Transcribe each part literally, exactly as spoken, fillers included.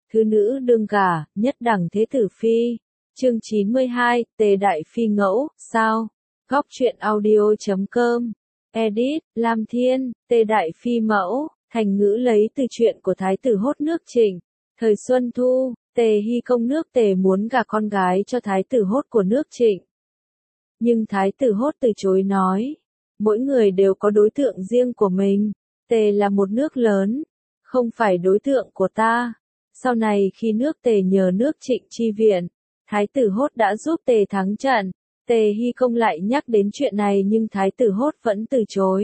thứ nữ đương gả, nhất đẳng thế tử phi. Chương chín mươi hai, Tề Đại Phi ngẫu, sao? Góc truyện audio chấm com. Edit, Lam Thiên, Tề Đại Phi mẫu, thành ngữ lấy từ chuyện của Thái tử Hốt nước Trịnh. Thời Xuân Thu, Tề Hy công nước Tề muốn gả con gái cho Thái tử Hốt của nước Trịnh. Nhưng Thái tử Hốt từ chối nói, mỗi người đều có đối tượng riêng của mình. Tề là một nước lớn, không phải đối tượng của ta. Sau này khi nước Tề nhờ nước Trịnh chi viện, Thái tử Hốt đã giúp Tề thắng trận. Tề Hy công lại nhắc đến chuyện này nhưng Thái tử Hốt vẫn từ chối.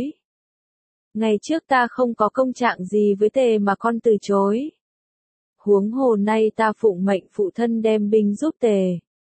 Ngày trước ta không có công trạng gì với Tề mà con từ chối. Huống hồ nay ta phụng mệnh phụ thân đem binh giúp Tề.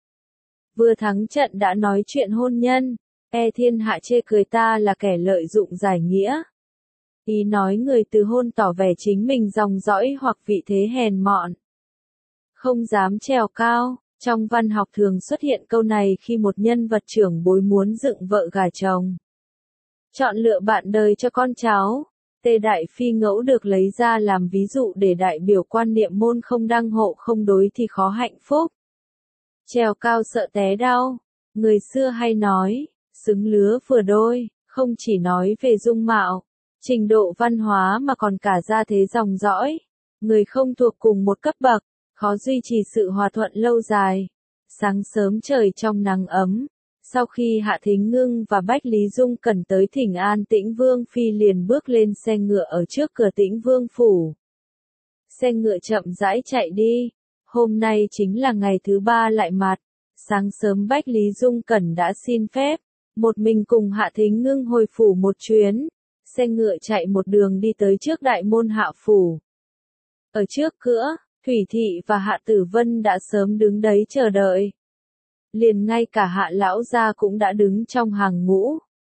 Vừa thắng trận đã nói chuyện hôn nhân, e thiên hạ chê cười ta là kẻ lợi dụng giải nghĩa. Ý nói người từ hôn tỏ vẻ chính mình dòng dõi hoặc vị thế hèn mọn. Không dám trèo cao, trong văn học thường xuất hiện câu này khi một nhân vật trưởng bối muốn dựng vợ gả chồng. Chọn lựa bạn đời cho con cháu, Tề Đại Phi ngẫu được lấy ra làm ví dụ để đại biểu quan niệm môn không đăng hộ không đối thì khó hạnh phúc. Trèo cao sợ té đau, người xưa hay nói, xứng lứa vừa đôi, không chỉ nói về dung mạo, trình độ văn hóa mà còn cả gia thế dòng dõi. Người không thuộc cùng một cấp bậc, khó duy trì sự hòa thuận lâu dài. Sáng sớm trời trong nắng ấm, sau khi Hạ Thính Ngưng và Bách Lý Dung Cẩn tới thỉnh an Tĩnh Vương Phi liền bước lên xe ngựa ở trước cửa Tĩnh Vương phủ. Xe ngựa chậm rãi chạy đi, hôm nay chính là ngày thứ ba lại mặt. Sáng sớm Bách Lý Dung Cẩn đã xin phép, một mình cùng Hạ Thính Ngưng hồi phủ một chuyến. Xe ngựa chạy một đường đi tới trước đại môn Hạ phủ. Ở trước cửa, Thủy Thị và Hạ Tử Vân đã sớm đứng đấy chờ đợi. Liền ngay cả Hạ lão gia cũng đã đứng trong hàng ngũ.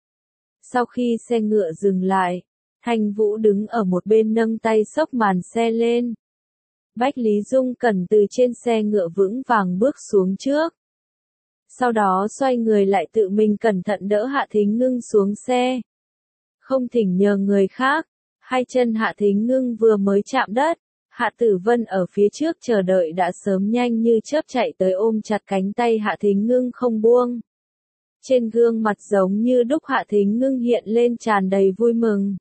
Sau khi xe ngựa dừng lại, Thanh Vũ đứng ở một bên nâng tay xốc màn xe lên. Bách Lý Dung Cẩn từ trên xe ngựa vững vàng bước xuống trước. Sau đó xoay người lại tự mình cẩn thận đỡ Hạ Thính Ngưng xuống xe. Không thỉnh nhờ người khác, hai chân Hạ Thính Ngưng vừa mới chạm đất, Hạ Tử Vân ở phía trước chờ đợi đã sớm nhanh như chớp chạy tới ôm chặt cánh tay Hạ Thính Ngưng không buông. Trên gương mặt giống như đúc Hạ Thính Ngưng hiện lên tràn đầy vui mừng.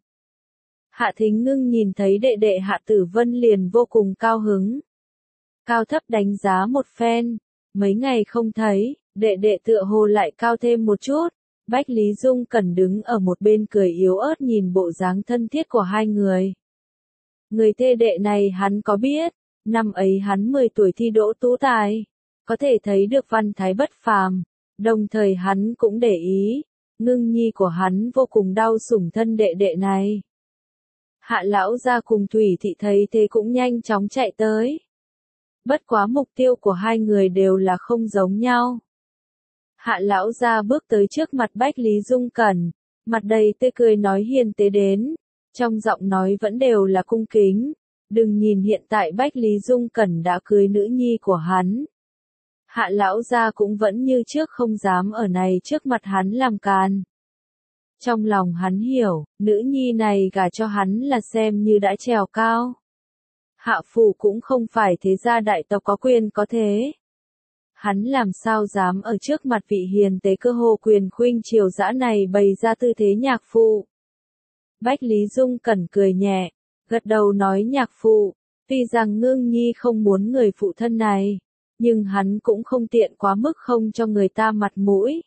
Hạ Thính Ngưng nhìn thấy đệ đệ Hạ Tử Vân liền vô cùng cao hứng. Cao thấp đánh giá một phen, mấy ngày không thấy, đệ đệ tựa hồ lại cao thêm một chút. Bách Lý Dung Cẩn đứng ở một bên cười yếu ớt nhìn bộ dáng thân thiết của hai người. Người thê đệ này hắn có biết, năm ấy hắn mười tuổi thi đỗ tú tài, có thể thấy được văn thái bất phàm, đồng thời hắn cũng để ý, Ngưng nhi của hắn vô cùng đau sủng thân đệ đệ này. Hạ lão gia cùng Thủy Thị thấy thế cũng nhanh chóng chạy tới. Bất quá mục tiêu của hai người đều là không giống nhau. Hạ lão gia bước tới trước mặt Bách Lý Dung Cẩn, mặt đầy tươi cười nói hiền tế đến, trong giọng nói vẫn đều là cung kính. Đừng nhìn hiện tại Bách Lý Dung Cẩn đã cưới nữ nhi của hắn. Hạ lão gia cũng vẫn như trước không dám ở này trước mặt hắn làm càn. Trong lòng hắn hiểu, nữ nhi này gả cho hắn là xem như đã trèo cao. Hạ phủ cũng không phải thế gia đại tộc có quyền có thế. Hắn làm sao dám ở trước mặt vị hiền tế cơ hồ quyền khuynh triều dã này bày ra tư thế nhạc phụ. Bách Lý Dung Cẩn cười nhẹ, gật đầu nói nhạc phụ, tuy rằng Ngưng nhi không muốn người phụ thân này, nhưng hắn cũng không tiện quá mức không cho người ta mặt mũi.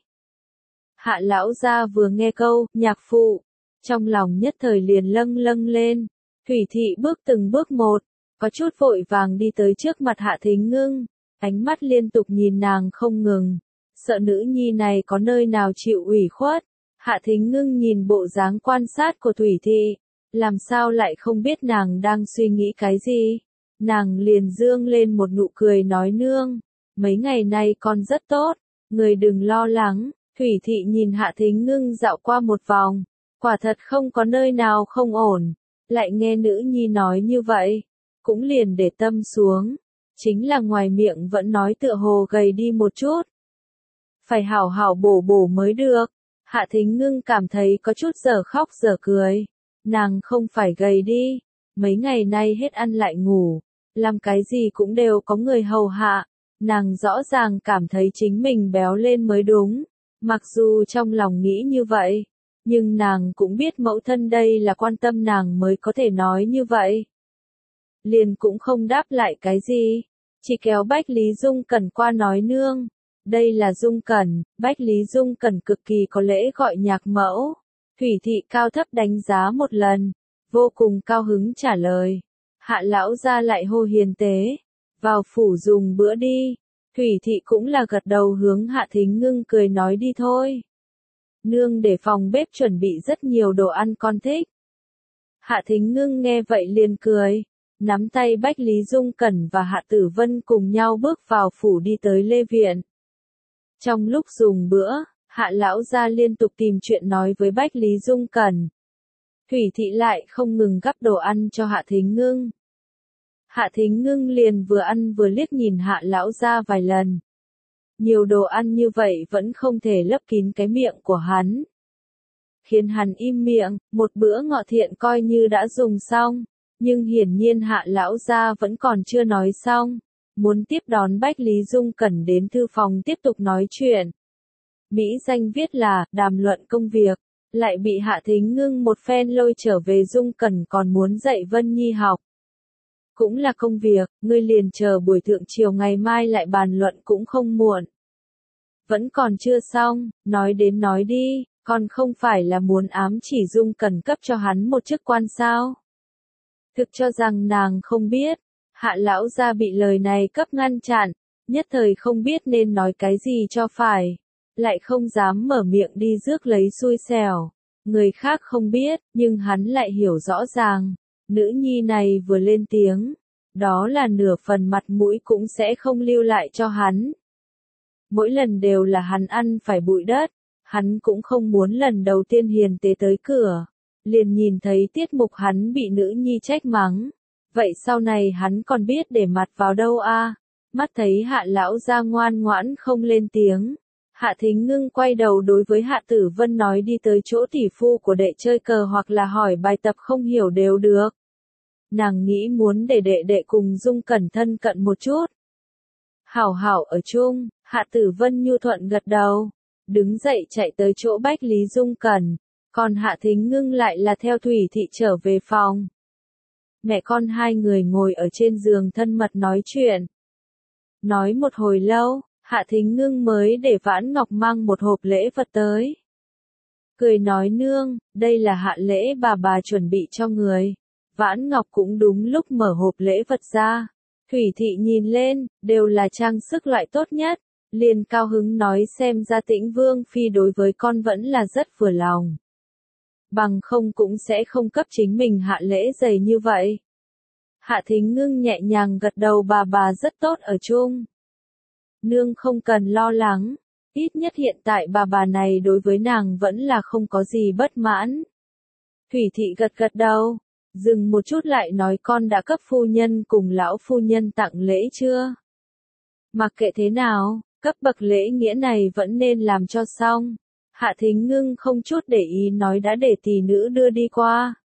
Hạ lão gia vừa nghe câu, nhạc phụ, trong lòng nhất thời liền lâng lâng lên. Thủy Thị bước từng bước một, có chút vội vàng đi tới trước mặt Hạ Thính Ngưng. Ánh mắt liên tục nhìn nàng không ngừng, sợ nữ nhi này có nơi nào chịu ủy khuất. Hạ Thính Ngưng nhìn bộ dáng quan sát của Thủy Thị, làm sao lại không biết nàng đang suy nghĩ cái gì. Nàng liền dương lên một nụ cười nói nương, mấy ngày nay con rất tốt, người đừng lo lắng. Thủy Thị nhìn Hạ Thính Ngưng dạo qua một vòng, quả thật không có nơi nào không ổn, lại nghe nữ nhi nói như vậy, cũng liền để tâm xuống. Chính là ngoài miệng vẫn nói tựa hồ gầy đi một chút. Phải hảo hảo bổ bổ mới được. Hạ Thính Ngưng cảm thấy có chút giờ khóc giờ cười. Nàng không phải gầy đi. Mấy ngày nay hết ăn lại ngủ. làm cái gì cũng đều có người hầu hạ, nàng rõ ràng cảm thấy chính mình béo lên mới đúng, mặc dù trong lòng nghĩ như vậy, nhưng nàng cũng biết mẫu thân đây là quan tâm nàng mới có thể nói như vậy. Liền cũng không đáp lại cái gì, chỉ kéo Bách Lý Dung Cẩn qua nói nương, đây là Dung Cẩn. Bách Lý Dung Cẩn cực kỳ có lễ gọi nhạc mẫu. Thủy thị cao thấp đánh giá một lần, vô cùng cao hứng trả lời. Hạ lão gia lại hô hiền tế, vào phủ dùng bữa đi. Thủy thị cũng là gật đầu hướng Hạ Thính Ngưng cười nói đi thôi. Nương để phòng bếp chuẩn bị rất nhiều đồ ăn con thích. Hạ Thính Ngưng nghe vậy liền cười, nắm tay Bách Lý Dung Cẩn và Hạ Tử Vân cùng nhau bước vào phủ đi tới Lê Viện. Trong lúc dùng bữa, Hạ lão gia liên tục tìm chuyện nói với Bách Lý Dung Cẩn. Thủy thị lại không ngừng gắp đồ ăn cho Hạ Thính Ngưng. Hạ Thính Ngưng liền vừa ăn vừa liếc nhìn Hạ lão gia vài lần. Nhiều đồ ăn như vậy vẫn không thể lấp kín cái miệng của hắn. Khiến hắn im miệng, một bữa ngọ thiện coi như đã dùng xong, nhưng hiển nhiên Hạ lão gia vẫn còn chưa nói xong, muốn tiếp đón Bách Lý Dung Cẩn đến thư phòng tiếp tục nói chuyện. Mỹ danh viết là đàm luận công việc, lại bị Hạ Thính Ngưng một phen lôi trở về Dung Cẩn còn muốn dạy Vân Nhi học. Cũng là công việc, ngươi liền chờ buổi thượng chiều ngày mai lại bàn luận cũng không muộn. Vẫn còn chưa xong, nói đến nói đi, còn không phải là muốn ám chỉ Dung Cẩn cấp cho hắn một chức quan sao? Thực cho rằng nàng không biết, Hạ lão gia bị lời này cấp ngăn chặn, nhất thời không biết nên nói cái gì cho phải, lại không dám mở miệng đi rước lấy xui xẻo. Người khác không biết, nhưng hắn lại hiểu rõ ràng, nữ nhi này vừa lên tiếng, đó là nửa phần mặt mũi cũng sẽ không lưu lại cho hắn. Mỗi lần đều là hắn ăn phải bụi đất, hắn cũng không muốn lần đầu tiên hiền tế tới cửa, liền nhìn thấy tiết mục hắn bị nữ nhi trách mắng. Vậy sau này hắn còn biết để mặt vào đâu a? Mắt thấy Hạ lão gia ngoan ngoãn không lên tiếng, Hạ Thính Ngưng quay đầu đối với Hạ Tử Vân nói đi tới chỗ tỷ phu của đệ chơi cờ hoặc là hỏi bài tập không hiểu đều được. Nàng nghĩ muốn để đệ đệ cùng Dung Cẩn thân cận một chút. Hảo hảo ở chung, Hạ Tử Vân nhu thuận gật đầu, đứng dậy chạy tới chỗ Bách Lý Dung Cẩn, còn Hạ Thính Ngưng lại là theo Thủy thị trở về phòng. Mẹ con hai người ngồi ở trên giường thân mật nói chuyện. Nói một hồi lâu, Hạ Thính Ngưng mới để Vãn Ngọc mang một hộp lễ vật tới. Cười nói nương, đây là hạ lễ bà bà chuẩn bị cho người. Vãn Ngọc cũng đúng lúc mở hộp lễ vật ra. Thủy thị nhìn lên, đều là trang sức loại tốt nhất, liền cao hứng nói xem ra Tĩnh Vương phi đối với con vẫn là rất vừa lòng. Bằng không cũng sẽ không cấp chính mình hạ lễ dày như vậy. Hạ Thính Ngưng nhẹ nhàng gật đầu bà bà rất tốt ở chung. Nương không cần lo lắng, ít nhất hiện tại bà bà này đối với nàng vẫn là không có gì bất mãn. Thủy thị gật gật đầu, dừng một chút lại nói con đã cấp phu nhân cùng lão phu nhân tặng lễ chưa? Mặc kệ thế nào, cấp bậc lễ nghĩa này vẫn nên làm cho xong. Hạ Thính Ngưng không chút để ý nói đã để tỷ nữ đưa đi qua.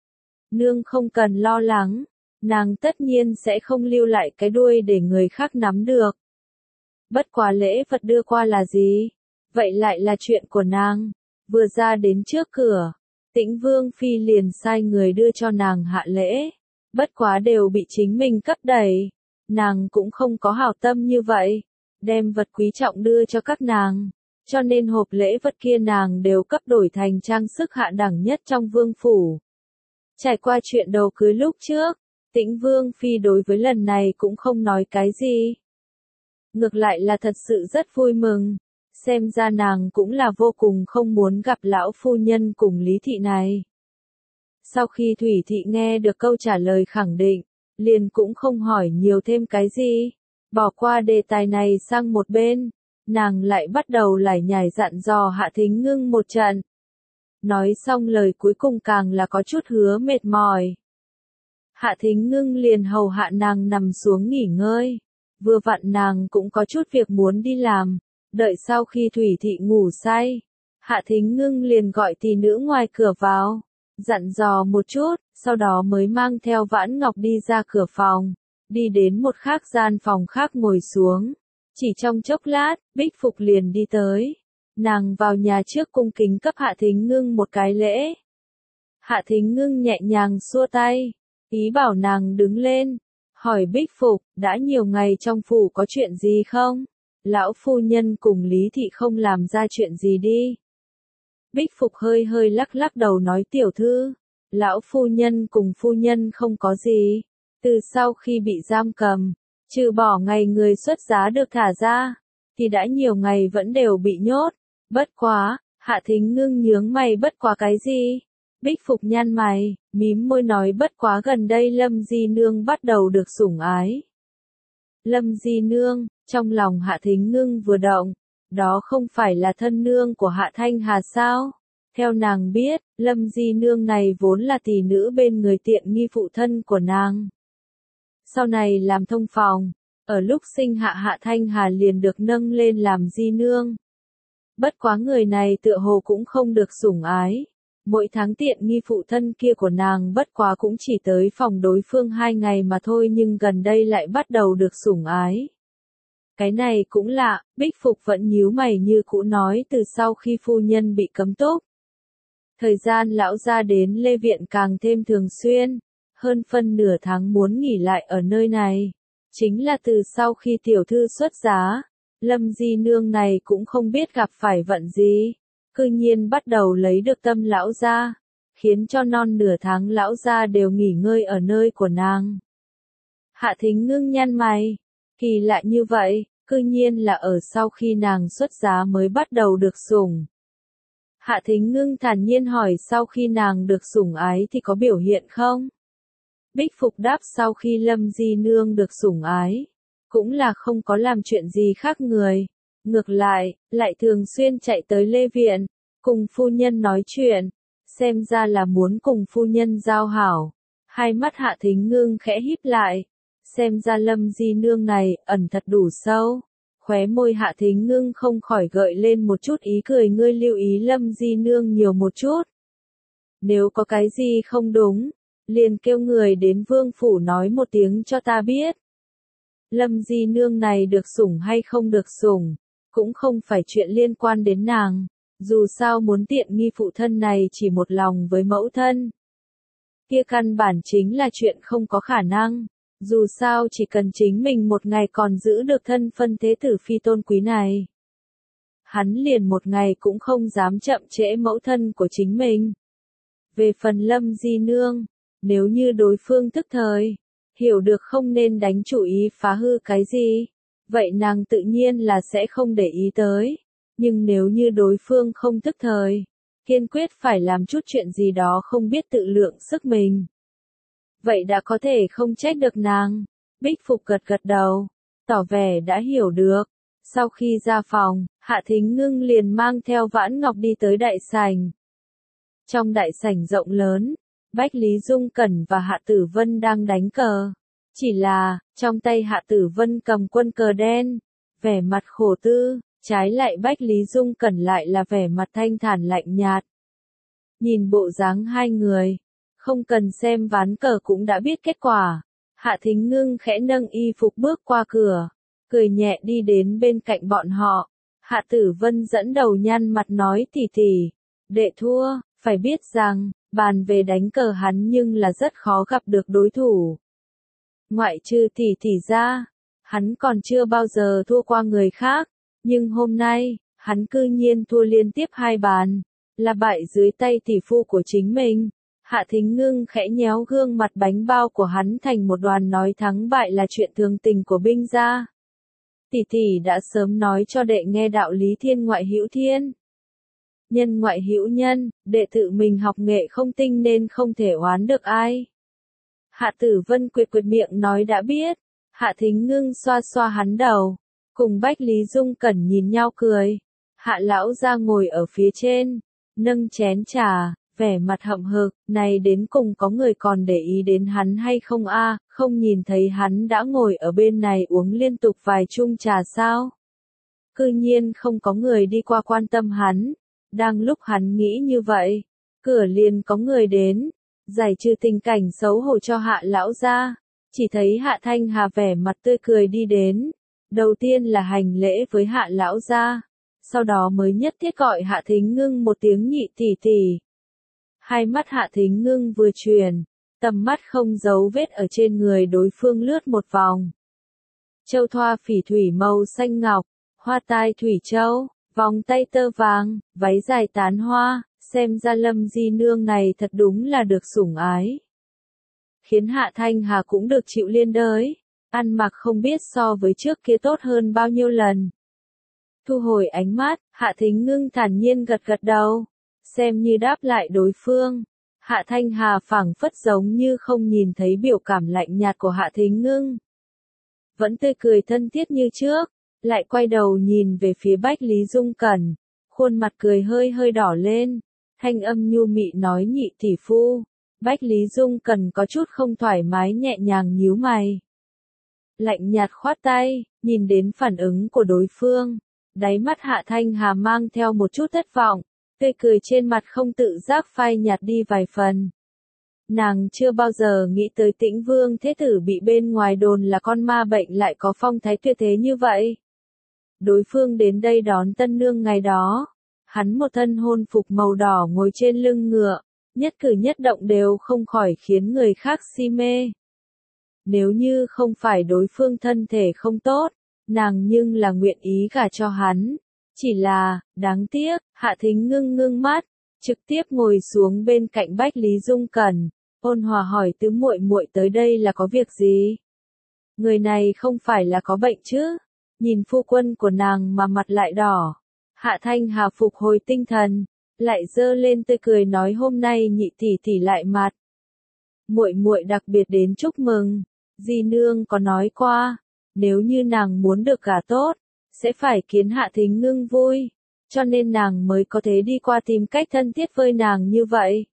Nương không cần lo lắng, nàng tất nhiên sẽ không lưu lại cái đuôi để người khác nắm được. Bất quá lễ vật đưa qua là gì? Vậy lại là chuyện của nàng. Vừa ra đến trước cửa, Tĩnh Vương phi liền sai người đưa cho nàng hạ lễ. Bất quá đều bị chính mình cấp đẩy. Nàng cũng không có hảo tâm như vậy, đem vật quý trọng đưa cho các nàng. Cho nên hộp lễ vật kia nàng đều cấp đổi thành trang sức hạ đẳng nhất trong vương phủ. Trải qua chuyện đầu cưới lúc trước, Tĩnh Vương phi đối với lần này cũng không nói cái gì. Ngược lại là thật sự rất vui mừng, xem ra nàng cũng là vô cùng không muốn gặp lão phu nhân cùng Lý thị này. Sau khi Thủy thị nghe được câu trả lời khẳng định, liền cũng không hỏi nhiều thêm cái gì, bỏ qua đề tài này sang một bên, nàng lại bắt đầu lải nhải dặn dò Hạ Thính Ngưng một trận. Nói xong lời cuối cùng càng là có chút hứa mệt mỏi. Hạ Thính Ngưng liền hầu hạ nàng nằm xuống nghỉ ngơi. Vừa vặn nàng cũng có chút việc muốn đi làm, đợi sau khi Thủy thị ngủ say, Hạ Thính Ngưng liền gọi tỷ nữ ngoài cửa vào, dặn dò một chút, sau đó mới mang theo Vãn Ngọc đi ra cửa phòng, đi đến một khác gian phòng khác ngồi xuống. Chỉ trong chốc lát, Bích Phục liền đi tới. Nàng vào nhà trước cung kính cấp Hạ Thính Ngưng một cái lễ. Hạ Thính Ngưng nhẹ nhàng xua tay, ý bảo nàng đứng lên, hỏi Bích Phục, đã nhiều ngày trong phủ có chuyện gì không? Lão phu nhân cùng Lý Thị không làm ra chuyện gì đi. Bích Phục hơi hơi lắc lắc đầu nói tiểu thư, lão phu nhân cùng phu nhân không có gì. Từ sau khi bị giam cầm, trừ bỏ ngày người xuất giá được thả ra, thì đã nhiều ngày vẫn đều bị nhốt. Bất quá, Hạ Thính Ngưng nhướng mày bất quá cái gì? Bích Phục nhăn mày, mím môi nói bất quá gần đây Lâm Di Nương bắt đầu được sủng ái. Lâm Di Nương, trong lòng Hạ Thính Ngưng vừa động, đó không phải là thân nương của Hạ Thanh Hà sao? Theo nàng biết, Lâm Di Nương này vốn là tỷ nữ bên người tiện nghi phụ thân của nàng. Sau này làm thông phòng, ở lúc sinh hạ Hạ Thanh Hà liền được nâng lên làm Di Nương. Bất quá người này tựa hồ cũng không được sủng ái. Mỗi tháng tiện nghi phụ thân kia của nàng bất quá cũng chỉ tới phòng đối phương hai ngày mà thôi nhưng gần đây lại bắt đầu được sủng ái. Cái này cũng lạ, Bích Phục vẫn nhíu mày như cũ nói từ sau khi phu nhân bị cấm túc. Thời gian lão gia đến Lê Viện càng thêm thường xuyên, hơn phân nửa tháng muốn nghỉ lại ở nơi này. Chính là từ sau khi tiểu thư xuất giá, Lâm Di Nương này cũng không biết gặp phải vận gì. Cư nhiên bắt đầu lấy được tâm lão gia, khiến cho non nửa tháng lão gia đều nghỉ ngơi ở nơi của nàng. Hạ Thính Ngưng nhăn mày, kỳ lạ như vậy, cư nhiên là ở sau khi nàng xuất giá mới bắt đầu được sủng. Hạ Thính Ngưng thản nhiên hỏi sau khi nàng được sủng ái thì có biểu hiện không? Bích Phục đáp sau khi Lâm Di Nương được sủng ái, cũng là không có làm chuyện gì khác người. Ngược lại, lại thường xuyên chạy tới Lê Viện, cùng phu nhân nói chuyện, xem ra là muốn cùng phu nhân giao hảo. Hai mắt Hạ Thính Ngưng khẽ híp lại, xem ra Lâm Di Nương này ẩn thật đủ sâu. Khóe môi Hạ Thính Ngưng không khỏi gợi lên một chút ý cười ngươi lưu ý Lâm Di Nương nhiều một chút. Nếu có cái gì không đúng, liền kêu người đến vương phủ nói một tiếng cho ta biết. Lâm Di Nương này được sủng hay không được sủng, cũng không phải chuyện liên quan đến nàng, dù sao muốn tiện nghi phụ thân này chỉ một lòng với mẫu thân. Kia căn bản chính là chuyện không có khả năng, dù sao chỉ cần chính mình một ngày còn giữ được thân phân thế tử phi tôn quý này. Hắn liền một ngày cũng không dám chậm trễ mẫu thân của chính mình. Về phần Lâm Di Nương, nếu như đối phương thức thời, hiểu được không nên đánh chủ ý phá hư cái gì, vậy nàng tự nhiên là sẽ không để ý tới. Nhưng nếu như đối phương không thức thời, kiên quyết phải làm chút chuyện gì đó không biết tự lượng sức mình, vậy đã có thể không trách được nàng. Bích Phục gật gật đầu, tỏ vẻ đã hiểu được. Sau khi ra phòng, Hạ Thính Ngưng liền mang theo Vãn Ngọc đi tới đại sảnh. Trong đại sảnh rộng lớn, Bách Lý Dung Cẩn và Hạ Tử Vân đang đánh cờ. Chỉ là, trong tay Hạ Tử Vân cầm quân cờ đen, vẻ mặt khổ tư, trái lại Bách Lý Dung Cẩn lại là vẻ mặt thanh thản lạnh nhạt. Nhìn bộ dáng hai người, không cần xem ván cờ cũng đã biết kết quả. Hạ Thính Ngưng khẽ nâng y phục bước qua cửa, cười nhẹ đi đến bên cạnh bọn họ. Hạ Tử Vân dẫn đầu nhăn mặt nói tỷ tỷ, đệ thua, phải biết rằng, bàn về đánh cờ hắn nhưng là rất khó gặp được đối thủ. Ngoại trừ tỷ tỷ ra, hắn còn chưa bao giờ thua qua người khác, nhưng hôm nay, hắn cư nhiên thua liên tiếp hai bàn, là bại dưới tay tỷ phu của chính mình. Hạ Thính Ngưng khẽ nhéo gương mặt bánh bao của hắn thành một đoàn nói thắng bại là chuyện thường tình của binh gia. Tỷ tỷ đã sớm nói cho đệ nghe đạo lý thiên ngoại hữu thiên, nhân ngoại hữu nhân, đệ tự mình học nghệ không tinh nên không thể oán được ai. Hạ Tử Vân quyệt quyệt miệng nói đã biết. Hạ Thính Ngưng xoa xoa hắn đầu, cùng Bách Lý Dung Cẩn nhìn nhau cười. Hạ lão ra ngồi ở phía trên, nâng chén trà, vẻ mặt hậm hực, này đến cùng có người còn để ý đến hắn hay không a? Không nhìn thấy hắn đã ngồi ở bên này uống liên tục vài chung trà sao? Cư nhiên không có người đi qua quan tâm hắn. Đang lúc hắn nghĩ như vậy, cửa liền có người đến, giải trừ tình cảnh xấu hổ cho Hạ lão gia. chỉ thấy Hạ Thanh Hà vẻ mặt tươi cười đi đến. Đầu tiên là hành lễ với Hạ lão gia, sau đó mới nhất thiết gọi Hạ Thính Ngưng một tiếng nhị tỷ tỷ. Hai mắt Hạ Thính Ngưng vừa chuyển, tầm mắt không giấu vết ở trên người đối phương lướt một vòng. Châu thoa phỉ thủy màu xanh ngọc, hoa tai thủy châu, vòng tay tơ vàng, váy dài tán hoa, xem ra Lâm di nương này thật đúng là được sủng ái. Khiến Hạ Thanh Hà cũng được chịu liên đới, ăn mặc không biết so với trước kia tốt hơn bao nhiêu lần. Thu hồi ánh mắt, Hạ Thính Ngưng thản nhiên gật gật đầu, xem như đáp lại đối phương. Hạ Thanh Hà phảng phất giống như không nhìn thấy biểu cảm lạnh nhạt của Hạ Thính Ngưng. Vẫn tươi cười thân thiết như trước, lại quay đầu nhìn về phía Bách Lý Dung Cẩn, khuôn mặt cười hơi hơi đỏ lên, thanh âm nhu mị nói nhị tỷ phu. Bách Lý Dung Cẩn có chút không thoải mái nhẹ nhàng nhíu mày. Lạnh nhạt khoát tay, nhìn đến phản ứng của đối phương, đáy mắt Hạ Thanh Hà mang theo một chút thất vọng, tươi cười trên mặt không tự giác phai nhạt đi vài phần. Nàng chưa bao giờ nghĩ tới Tĩnh Vương Thế Tử bị bên ngoài đồn là con ma bệnh lại có phong thái tuyệt thế như vậy. Đối phương đến đây đón tân nương ngày đó, hắn một thân hôn phục màu đỏ ngồi trên lưng ngựa, nhất cử nhất động đều không khỏi khiến người khác si mê. Nếu như không phải đối phương thân thể không tốt, nàng nhưng là nguyện ý gả cho hắn. Chỉ là, đáng tiếc, Hạ Thính Ngưng ngưng mắt, trực tiếp ngồi xuống bên cạnh Bách Lý Dung Cẩn, ôn hòa hỏi tứ muội muội tới đây là có việc gì? Người này không phải là có bệnh chứ? Nhìn phu quân của nàng mà mặt lại đỏ. Hạ Thanh Hà phục hồi tinh thần, lại dơ lên tươi cười nói hôm nay nhị tỷ tỷ lại mặt. Muội muội đặc biệt đến chúc mừng, di nương có nói qua, nếu như nàng muốn được gả tốt, sẽ phải khiến Hạ Thính Ngưng vui, cho nên nàng mới có thể đi qua tìm cách thân thiết với nàng như vậy.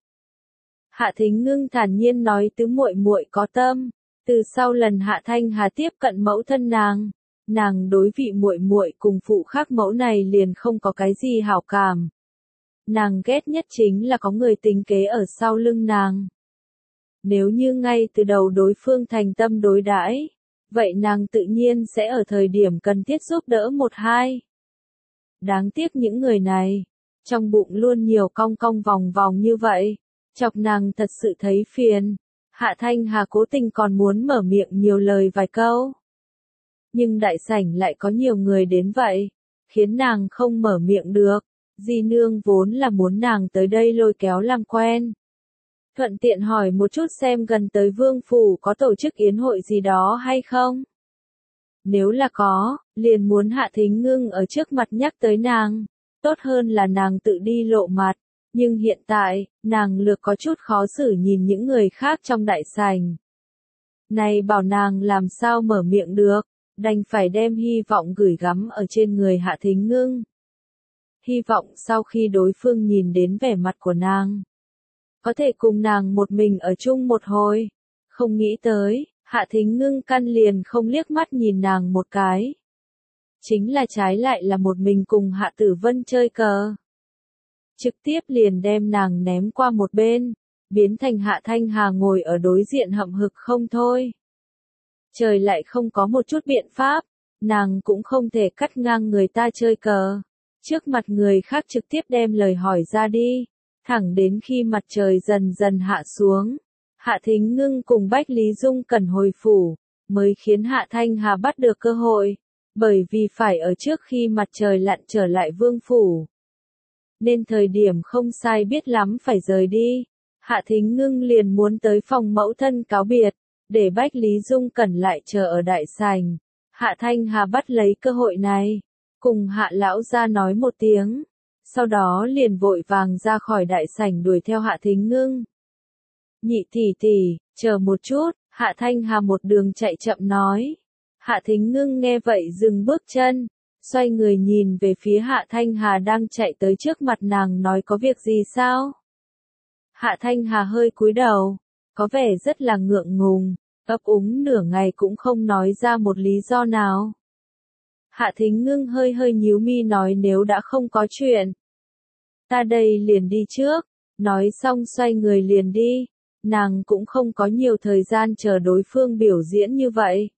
Hạ Thính Ngưng thản nhiên nói tứ muội muội có tâm, từ sau lần Hạ Thanh Hà tiếp cận mẫu thân nàng, nàng đối vị muội muội cùng phụ khác mẫu này liền không có cái gì hảo cảm. Nàng ghét nhất chính là có người tính kế ở sau lưng nàng. Nếu như ngay từ đầu đối phương thành tâm đối đãi, vậy nàng tự nhiên sẽ ở thời điểm cần thiết giúp đỡ một hai. Đáng tiếc những người này, trong bụng luôn nhiều cong cong vòng vòng như vậy, chọc nàng thật sự thấy phiền. Hạ Thanh Hà cố tình còn muốn mở miệng nhiều lời vài câu. Nhưng đại sảnh lại có nhiều người đến vậy, khiến nàng không mở miệng được. Di nương vốn là muốn nàng tới đây lôi kéo làm quen. Thuận tiện hỏi một chút xem gần tới vương phủ có tổ chức yến hội gì đó hay không? Nếu là có, liền muốn Hạ Thính Ngưng ở trước mặt nhắc tới nàng. Tốt hơn là nàng tự đi lộ mặt. Nhưng hiện tại, nàng lược có chút khó xử nhìn những người khác trong đại sảnh. Này bảo nàng làm sao mở miệng được, đành phải đem hy vọng gửi gắm ở trên người Hạ Thính Ngưng. Hy vọng sau khi đối phương nhìn đến vẻ mặt của nàng, có thể cùng nàng một mình ở chung một hồi. Không nghĩ tới, Hạ Thính Ngưng căn liền không liếc mắt nhìn nàng một cái. Chính là trái lại là một mình cùng Hạ Tử Vân chơi cờ. Trực tiếp liền đem nàng ném qua một bên, biến thành Hạ Thanh Hà ngồi ở đối diện hậm hực không thôi. Trời lại không có một chút biện pháp, nàng cũng không thể cắt ngang người ta chơi cờ. Trước mặt người khác trực tiếp đem lời hỏi ra đi, thẳng đến khi mặt trời dần dần hạ xuống. Hạ Thính Ngưng cùng Bách Lý Dung Cẩn hồi phủ, mới khiến Hạ Thanh Hà bắt được cơ hội, bởi vì phải ở trước khi mặt trời lặn trở lại vương phủ. Nên thời điểm không sai biết lắm phải rời đi, Hạ Thính Ngưng liền muốn tới phòng mẫu thân cáo biệt, để Bách Lý Dung Cẩn lại chờ ở đại sảnh. Hạ Thanh Hà bắt lấy cơ hội này, cùng Hạ lão gia nói một tiếng, sau đó liền vội vàng ra khỏi đại sảnh đuổi theo Hạ Thính Ngưng. Nhị tỷ tỷ, chờ một chút, Hạ Thanh Hà một đường chạy chậm nói. Hạ Thính Ngưng nghe vậy dừng bước chân, xoay người nhìn về phía Hạ Thanh Hà đang chạy tới trước mặt nàng nói có việc gì sao? Hạ Thanh Hà hơi cúi đầu, có vẻ rất là ngượng ngùng, ấp úng nửa ngày cũng không nói ra một lý do nào. Hạ Thính Ngưng hơi hơi nhíu mi nói nếu đã không có chuyện, ta đây liền đi trước, nói xong xoay người liền đi. nàng cũng không có nhiều thời gian chờ đối phương biểu diễn như vậy.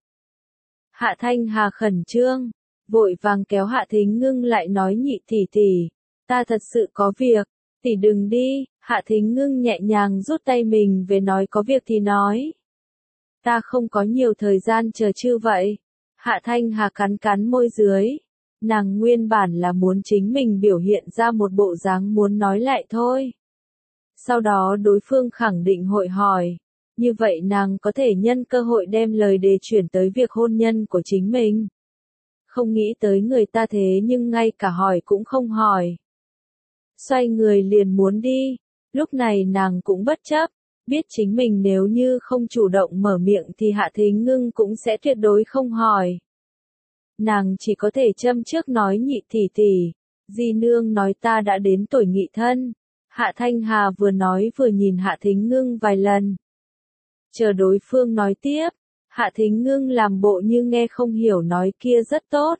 Hạ Thanh Hà khẩn trương, vội vàng kéo Hạ Thính Ngưng lại nói nhị tỷ tỷ, ta thật sự có việc, tỷ đừng đi. Hạ Thính Ngưng nhẹ nhàng rút tay mình về nói có việc thì nói. Ta không có nhiều thời gian chờ chứ vậy. Hạ Thanh Hà cắn cắn môi dưới. Nàng nguyên bản là muốn chính mình biểu hiện ra một bộ dáng muốn nói lại thôi. Sau đó đối phương khẳng định hội hỏi. Như vậy nàng có thể nhân cơ hội đem lời đề chuyển tới việc hôn nhân của chính mình. Không nghĩ tới người ta thế nhưng ngay cả hỏi cũng không hỏi. Xoay người liền muốn đi. Lúc này nàng cũng bất chấp. Biết chính mình nếu như không chủ động mở miệng thì Hạ Thính Ngưng cũng sẽ tuyệt đối không hỏi. Nàng chỉ có thể châm trước nói nhị tỷ tỷ, di nương nói ta đã đến tuổi nghị thân. Hạ Thanh Hà vừa nói vừa nhìn Hạ Thính Ngưng vài lần. Chờ đối phương nói tiếp, Hạ Thính Ngưng làm bộ như nghe không hiểu nói kia rất tốt.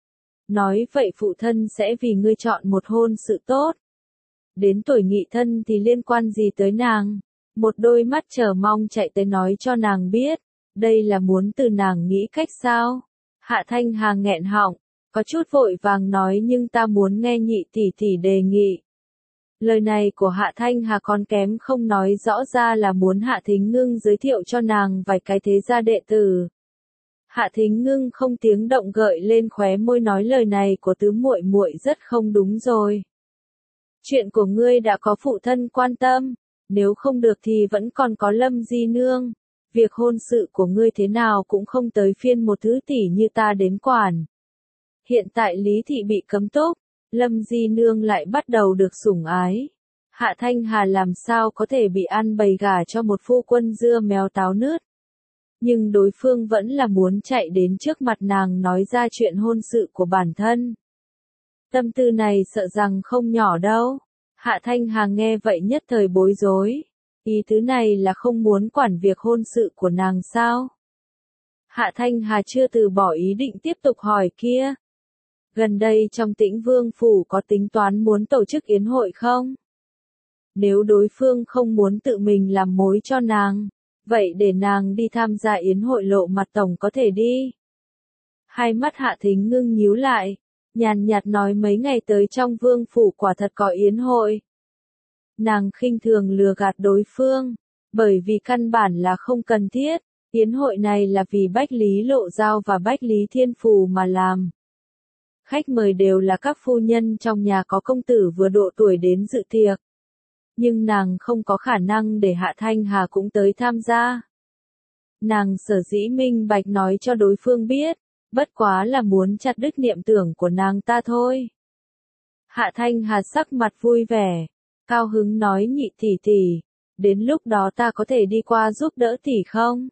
Nói vậy phụ thân sẽ vì ngươi chọn một hôn sự tốt. Đến tuổi nghị thân thì liên quan gì tới nàng? Một đôi mắt chờ mong chạy tới nói cho nàng biết, đây là muốn từ nàng nghĩ cách sao? Hạ Thanh Hà nghẹn họng, có chút vội vàng nói nhưng ta muốn nghe nhị tỷ tỷ đề nghị. Lời này của Hạ Thanh Hà còn kém không nói rõ ra là muốn Hạ Thính Ngưng giới thiệu cho nàng vài cái thế gia đệ tử. Hạ Thính Ngưng không tiếng động gợi lên khóe môi nói lời này của tứ muội muội rất không đúng rồi. Chuyện của ngươi đã có phụ thân quan tâm, nếu không được thì vẫn còn có Lâm di nương. Việc hôn sự của ngươi thế nào cũng không tới phiên một thứ tỷ như ta đến quản. Hiện tại Lý thị bị cấm túc, Lâm di nương lại bắt đầu được sủng ái. Hạ Thanh Hà làm sao có thể bị ăn bầy gà cho một phu quân dưa méo táo nứt. Nhưng đối phương vẫn là muốn chạy đến trước mặt nàng nói ra chuyện hôn sự của bản thân. Tâm tư này sợ rằng không nhỏ đâu. Hạ Thanh Hà nghe vậy nhất thời bối rối. Ý tứ này là không muốn quản việc hôn sự của nàng sao? Hạ Thanh Hà chưa từ bỏ ý định tiếp tục hỏi kia. Gần đây trong Tĩnh Vương Phủ có tính toán muốn tổ chức yến hội không? Nếu đối phương không muốn tự mình làm mối cho nàng, vậy để nàng đi tham gia yến hội lộ mặt tổng có thể đi. Hai mắt Hạ Thính Ngưng nhíu lại, nhàn nhạt nói mấy ngày tới trong Vương Phủ quả thật có yến hội. Nàng khinh thường lừa gạt đối phương, bởi vì căn bản là không cần thiết, yến hội này là vì Bách Lý Lộ Giao và Bách Lý Thiên Phù mà làm. Khách mời đều là các phu nhân trong nhà có công tử vừa độ tuổi đến dự tiệc. Nhưng nàng không có khả năng để Hạ Thanh Hà cũng tới tham gia. Nàng sở dĩ minh bạch nói cho đối phương biết, bất quá là muốn chặt đứt niệm tưởng của nàng ta thôi. Hạ Thanh Hà sắc mặt vui vẻ, cao hứng nói nhị tỷ tỷ, đến lúc đó ta có thể đi qua giúp đỡ tỷ không?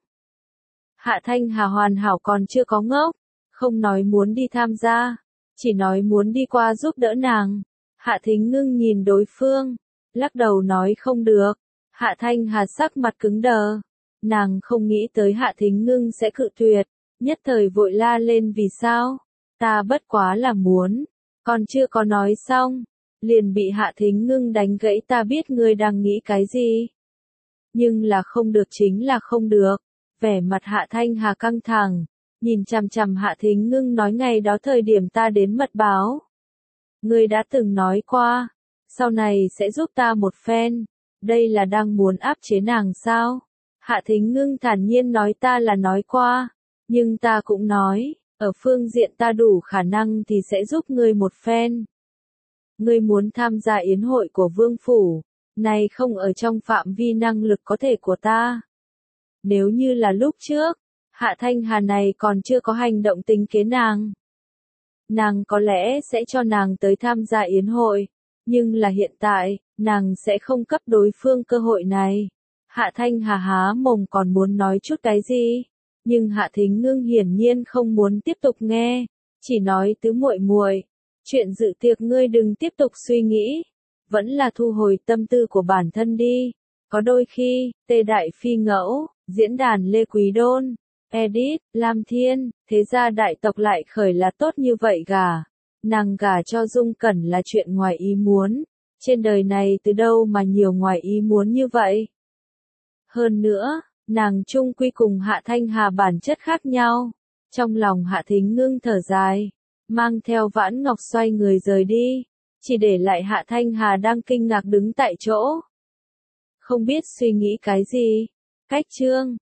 Hạ Thanh Hà hoàn hảo còn chưa có ngốc, không nói muốn đi tham gia, chỉ nói muốn đi qua giúp đỡ nàng. Hạ Thính Ngưng nhìn đối phương, lắc đầu nói không được. Hạ Thanh Hà sắc mặt cứng đờ, nàng không nghĩ tới Hạ Thính Ngưng sẽ cự tuyệt, nhất thời vội la lên vì sao? Ta bất quá là muốn, còn chưa có nói xong, liền bị Hạ Thính Ngưng đánh gãy ta biết ngươi đang nghĩ cái gì. Nhưng là không được chính là không được, vẻ mặt Hạ Thanh Hà căng thẳng, nhìn chằm chằm Hạ Thính Ngưng nói ngày đó thời điểm ta đến mật báo. Ngươi đã từng nói qua, sau này sẽ giúp ta một phen, đây là đang muốn áp chế nàng sao? Hạ Thính Ngưng thản nhiên nói ta là nói qua, nhưng ta cũng nói, ở phương diện ta đủ khả năng thì sẽ giúp ngươi một phen. Ngươi muốn tham gia yến hội của Vương Phủ, này không ở trong phạm vi năng lực có thể của ta. Nếu như là lúc trước, Hạ Thanh Hà này còn chưa có hành động tính kế nàng. Nàng có lẽ sẽ cho nàng tới tham gia yến hội, nhưng là hiện tại, nàng sẽ không cấp đối phương cơ hội này. Hạ Thanh Hà há mồm còn muốn nói chút cái gì, nhưng Hạ Thính Ngưng hiển nhiên không muốn tiếp tục nghe, chỉ nói tứ muội muội, chuyện dự tiệc ngươi đừng tiếp tục suy nghĩ, vẫn là thu hồi tâm tư của bản thân đi. Có đôi khi, Tề Đại Phi Ngẫu, diễn đàn Lê Quý Đôn, Edit, Lam Thiên, thế gia đại tộc lại khởi là tốt như vậy gà. Nàng gả cho Dung Cẩn là chuyện ngoài ý muốn, trên đời này từ đâu mà nhiều ngoài ý muốn như vậy. Hơn nữa, nàng chung quy cùng Hạ Thanh Hà bản chất khác nhau. Trong lòng Hạ Thính Ngưng thở dài, mang theo Vãn Ngọc xoay người rời đi, chỉ để lại Hạ Thanh Hà đang kinh ngạc đứng tại chỗ. Không biết suy nghĩ cái gì. Cách chương